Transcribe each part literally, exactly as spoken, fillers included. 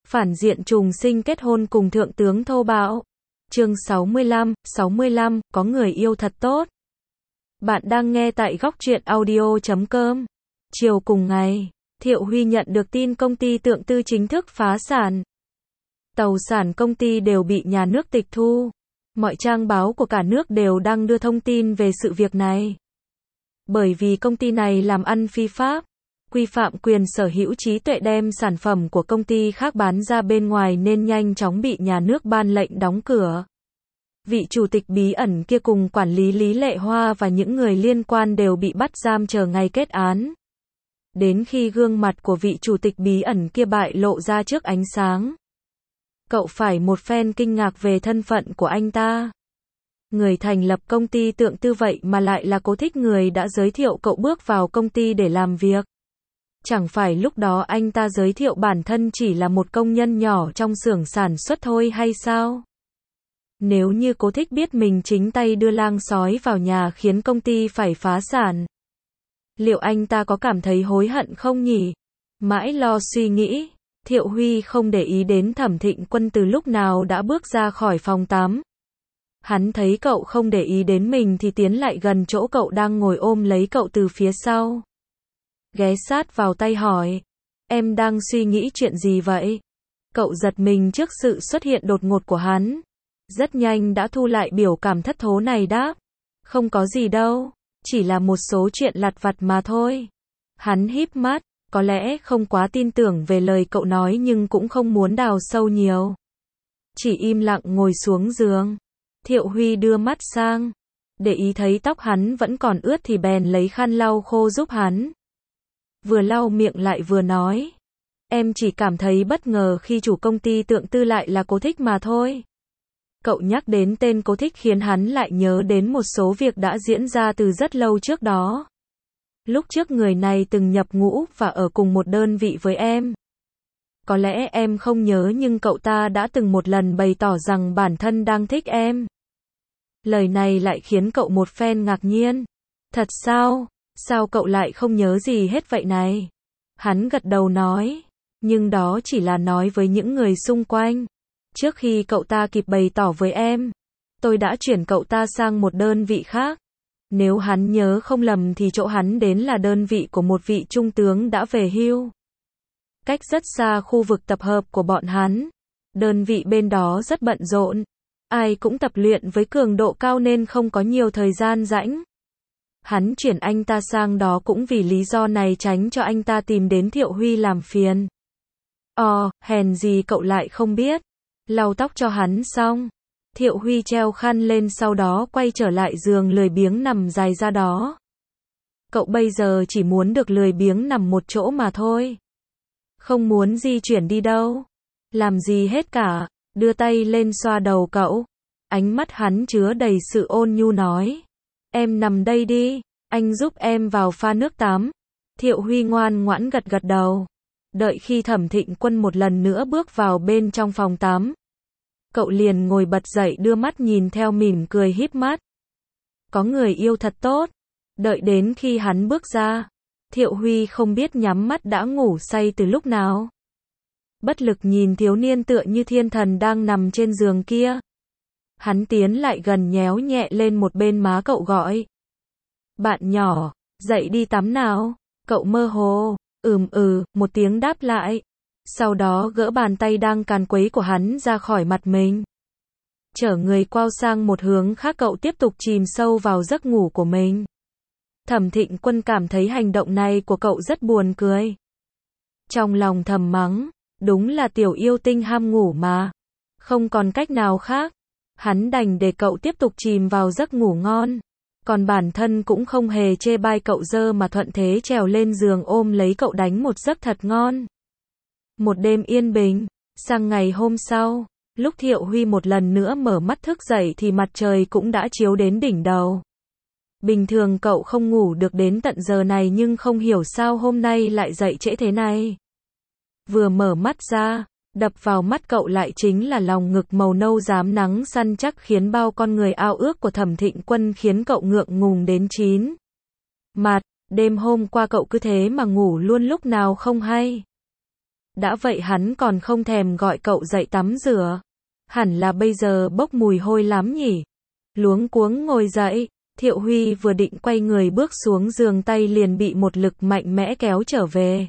Phản diện trùng sinh kết hôn cùng thượng tướng thô bạo. Chương sáu mươi lăm, sáu mươi lăm, có người yêu thật tốt. Bạn đang nghe tại góc truyện audio chấm com. Chiều cùng ngày, Thiệu Huy nhận được tin công ty Tượng Tư chính thức phá sản. Tàu sản công ty đều bị nhà nước tịch thu. Mọi trang báo của cả nước đều đang đưa thông tin về sự việc này. Bởi vì công ty này làm ăn phi pháp, quy phạm quyền sở hữu trí tuệ, đem sản phẩm của công ty khác bán ra bên ngoài nên nhanh chóng bị nhà nước ban lệnh đóng cửa. Vị chủ tịch bí ẩn kia cùng quản lý Lý Lệ Hoa và những người liên quan đều bị bắt giam chờ ngày kết án. Đến khi gương mặt của vị chủ tịch bí ẩn kia bại lộ ra trước ánh sáng, cậu phải một phen kinh ngạc về thân phận của anh ta. Người thành lập công ty Tượng Tư vậy mà lại là Cố Thích, người đã giới thiệu cậu bước vào công ty để làm việc. Chẳng phải lúc đó anh ta giới thiệu bản thân chỉ là một công nhân nhỏ trong xưởng sản xuất thôi hay sao? Nếu như Cố Thích biết mình chính tay đưa lang sói vào nhà khiến công ty phải phá sản, liệu anh ta có cảm thấy hối hận không nhỉ? Mãi lo suy nghĩ, Thiệu Huy không để ý đến Thẩm Thịnh Quân từ lúc nào đã bước ra khỏi phòng tắm. Hắn thấy cậu không để ý đến mình thì tiến lại gần chỗ cậu đang ngồi, ôm lấy cậu từ phía sau. Ghé sát vào tay hỏi, em đang suy nghĩ chuyện gì vậy? Cậu giật mình trước sự xuất hiện đột ngột của hắn. Rất nhanh đã thu lại biểu cảm thất thố này, đáp, không có gì đâu, chỉ là một số chuyện lặt vặt mà thôi. Hắn híp mắt, có lẽ không quá tin tưởng về lời cậu nói nhưng cũng không muốn đào sâu nhiều. Chỉ im lặng ngồi xuống giường. Thiệu Huy đưa mắt sang, để ý thấy tóc hắn vẫn còn ướt thì bèn lấy khăn lau khô giúp hắn. Vừa lau miệng lại vừa nói, em chỉ cảm thấy bất ngờ khi chủ công ty Tượng Tư lại là Cố Thích mà thôi. Cậu nhắc đến tên Cố Thích khiến hắn lại nhớ đến một số việc đã diễn ra từ rất lâu trước đó. Lúc trước người này từng nhập ngũ và ở cùng một đơn vị với em. Có lẽ em không nhớ nhưng cậu ta đã từng một lần bày tỏ rằng bản thân đang thích em. Lời này lại khiến cậu một phen ngạc nhiên. Thật sao? Sao cậu lại không nhớ gì hết vậy này? Hắn gật đầu nói, nhưng đó chỉ là nói với những người xung quanh. Trước khi cậu ta kịp bày tỏ với em, tôi đã chuyển cậu ta sang một đơn vị khác. Nếu hắn nhớ không lầm thì chỗ hắn đến là đơn vị của một vị trung tướng đã về hưu. Cách rất xa khu vực tập hợp của bọn hắn. Đơn vị bên đó rất bận rộn. Ai cũng tập luyện với cường độ cao nên không có nhiều thời gian rảnh. Hắn chuyển anh ta sang đó cũng vì lý do này, tránh cho anh ta tìm đến Thiệu Huy làm phiền. Ồ, hèn gì cậu lại không biết. Lau tóc cho hắn xong, Thiệu Huy treo khăn lên, sau đó quay trở lại giường lười biếng nằm dài ra đó. Cậu bây giờ chỉ muốn được lười biếng nằm một chỗ mà thôi. Không muốn di chuyển đi đâu. Làm gì hết cả. Đưa tay lên xoa đầu cậu. Ánh mắt hắn chứa đầy sự ôn nhu nói, em nằm đây đi, anh giúp em vào pha nước tắm. Thiệu Huy ngoan ngoãn gật gật đầu. Đợi khi Thẩm Thịnh Quân một lần nữa bước vào bên trong phòng tắm, cậu liền ngồi bật dậy, đưa mắt nhìn theo, mỉm cười híp mắt. Có người yêu thật tốt. Đợi đến khi hắn bước ra, Thiệu Huy không biết nhắm mắt đã ngủ say từ lúc nào. Bất lực nhìn thiếu niên tựa như thiên thần đang nằm trên giường kia. Hắn tiến lại gần, nhéo nhẹ lên một bên má cậu, gọi, bạn nhỏ, dậy đi tắm nào. Cậu mơ hồ, ừm ừ, một tiếng đáp lại. Sau đó gỡ bàn tay đang càn quấy của hắn ra khỏi mặt mình. Chở người quao sang một hướng khác, cậu tiếp tục chìm sâu vào giấc ngủ của mình. Thẩm Thịnh Quân cảm thấy hành động này của cậu rất buồn cười. Trong lòng thầm mắng, đúng là tiểu yêu tinh ham ngủ mà. Không còn cách nào khác, hắn đành để cậu tiếp tục chìm vào giấc ngủ ngon. Còn bản thân cũng không hề chê bai cậu dơ mà thuận thế trèo lên giường ôm lấy cậu đánh một giấc thật ngon. Một đêm yên bình. Sang ngày hôm sau, lúc Thiệu Huy một lần nữa mở mắt thức dậy thì mặt trời cũng đã chiếu đến đỉnh đầu. Bình thường cậu không ngủ được đến tận giờ này nhưng không hiểu sao hôm nay lại dậy trễ thế này. Vừa mở mắt ra, đập vào mắt cậu lại chính là lòng ngực màu nâu rám nắng săn chắc khiến bao con người ao ước của Thẩm Thịnh Quân, khiến cậu ngượng ngùng đến chín mặt. Đêm hôm qua cậu cứ thế mà ngủ luôn lúc nào không hay. Đã vậy hắn còn không thèm gọi cậu dậy tắm rửa. Hẳn là bây giờ bốc mùi hôi lắm nhỉ. Luống cuống ngồi dậy, Thiệu Huy vừa định quay người bước xuống giường tay liền bị một lực mạnh mẽ kéo trở về.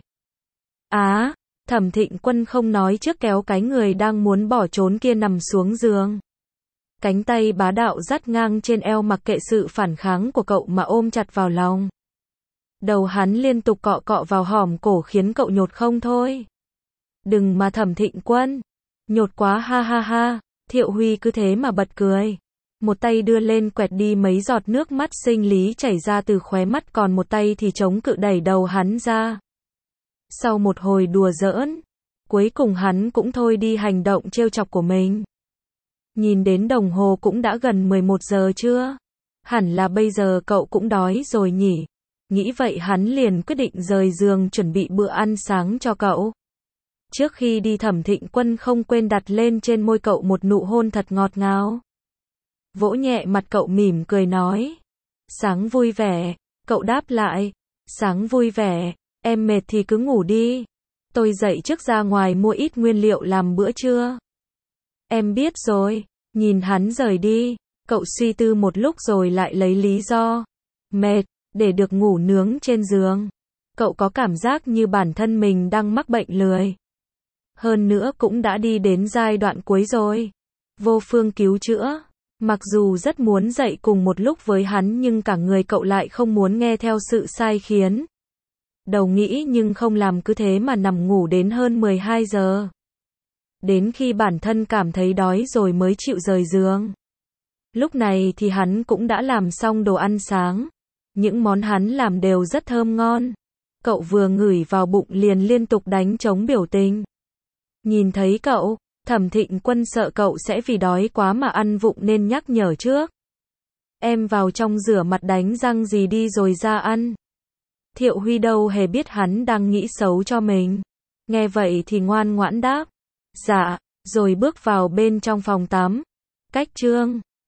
Á, Thẩm Thịnh Quân không nói trước kéo cái người đang muốn bỏ trốn kia nằm xuống giường. Cánh tay bá đạo dắt ngang trên eo mặc kệ sự phản kháng của cậu mà ôm chặt vào lòng. Đầu hắn liên tục cọ cọ vào hõm cổ khiến cậu nhột không thôi. Đừng mà Thẩm Thịnh Quân. Nhột quá ha ha ha. Thiệu Huy cứ thế mà bật cười. Một tay đưa lên quẹt đi mấy giọt nước mắt sinh lý chảy ra từ khóe mắt, còn một tay thì chống cự đẩy đầu hắn ra. Sau một hồi đùa giỡn, cuối cùng hắn cũng thôi đi hành động trêu chọc của mình. Nhìn đến đồng hồ cũng đã gần mười một giờ trưa. Hẳn là bây giờ cậu cũng đói rồi nhỉ. Nghĩ vậy hắn liền quyết định rời giường chuẩn bị bữa ăn sáng cho cậu. Trước khi đi Thẩm Thịnh Quân không quên đặt lên trên môi cậu một nụ hôn thật ngọt ngào. Vỗ nhẹ mặt cậu mỉm cười nói. Sáng vui vẻ. Cậu đáp lại. Sáng vui vẻ. Em mệt thì cứ ngủ đi. Tôi dậy trước ra ngoài mua ít nguyên liệu làm bữa trưa. Em biết rồi. Nhìn hắn rời đi, cậu suy tư một lúc rồi lại lấy lý do mệt để được ngủ nướng trên giường. Cậu có cảm giác như bản thân mình đang mắc bệnh lười. Hơn nữa cũng đã đi đến giai đoạn cuối rồi. Vô phương cứu chữa. Mặc dù rất muốn dậy cùng một lúc với hắn nhưng cả người cậu lại không muốn nghe theo sự sai khiến. Đầu nghĩ nhưng không làm, cứ thế mà nằm ngủ đến hơn mười hai giờ. Đến khi bản thân cảm thấy đói rồi mới chịu rời giường. Lúc này thì hắn cũng đã làm xong đồ ăn sáng. Những món hắn làm đều rất thơm ngon. Cậu vừa ngửi vào bụng liền liên tục đánh trống biểu tình. Nhìn thấy cậu, Thẩm Thịnh Quân sợ cậu sẽ vì đói quá mà ăn vụng nên nhắc nhở trước. Em vào trong rửa mặt đánh răng gì đi rồi ra ăn. Thiệu Huy đâu hề biết hắn đang nghĩ xấu cho mình. Nghe vậy thì ngoan ngoãn đáp. Dạ, rồi bước vào bên trong phòng tắm. Cách chương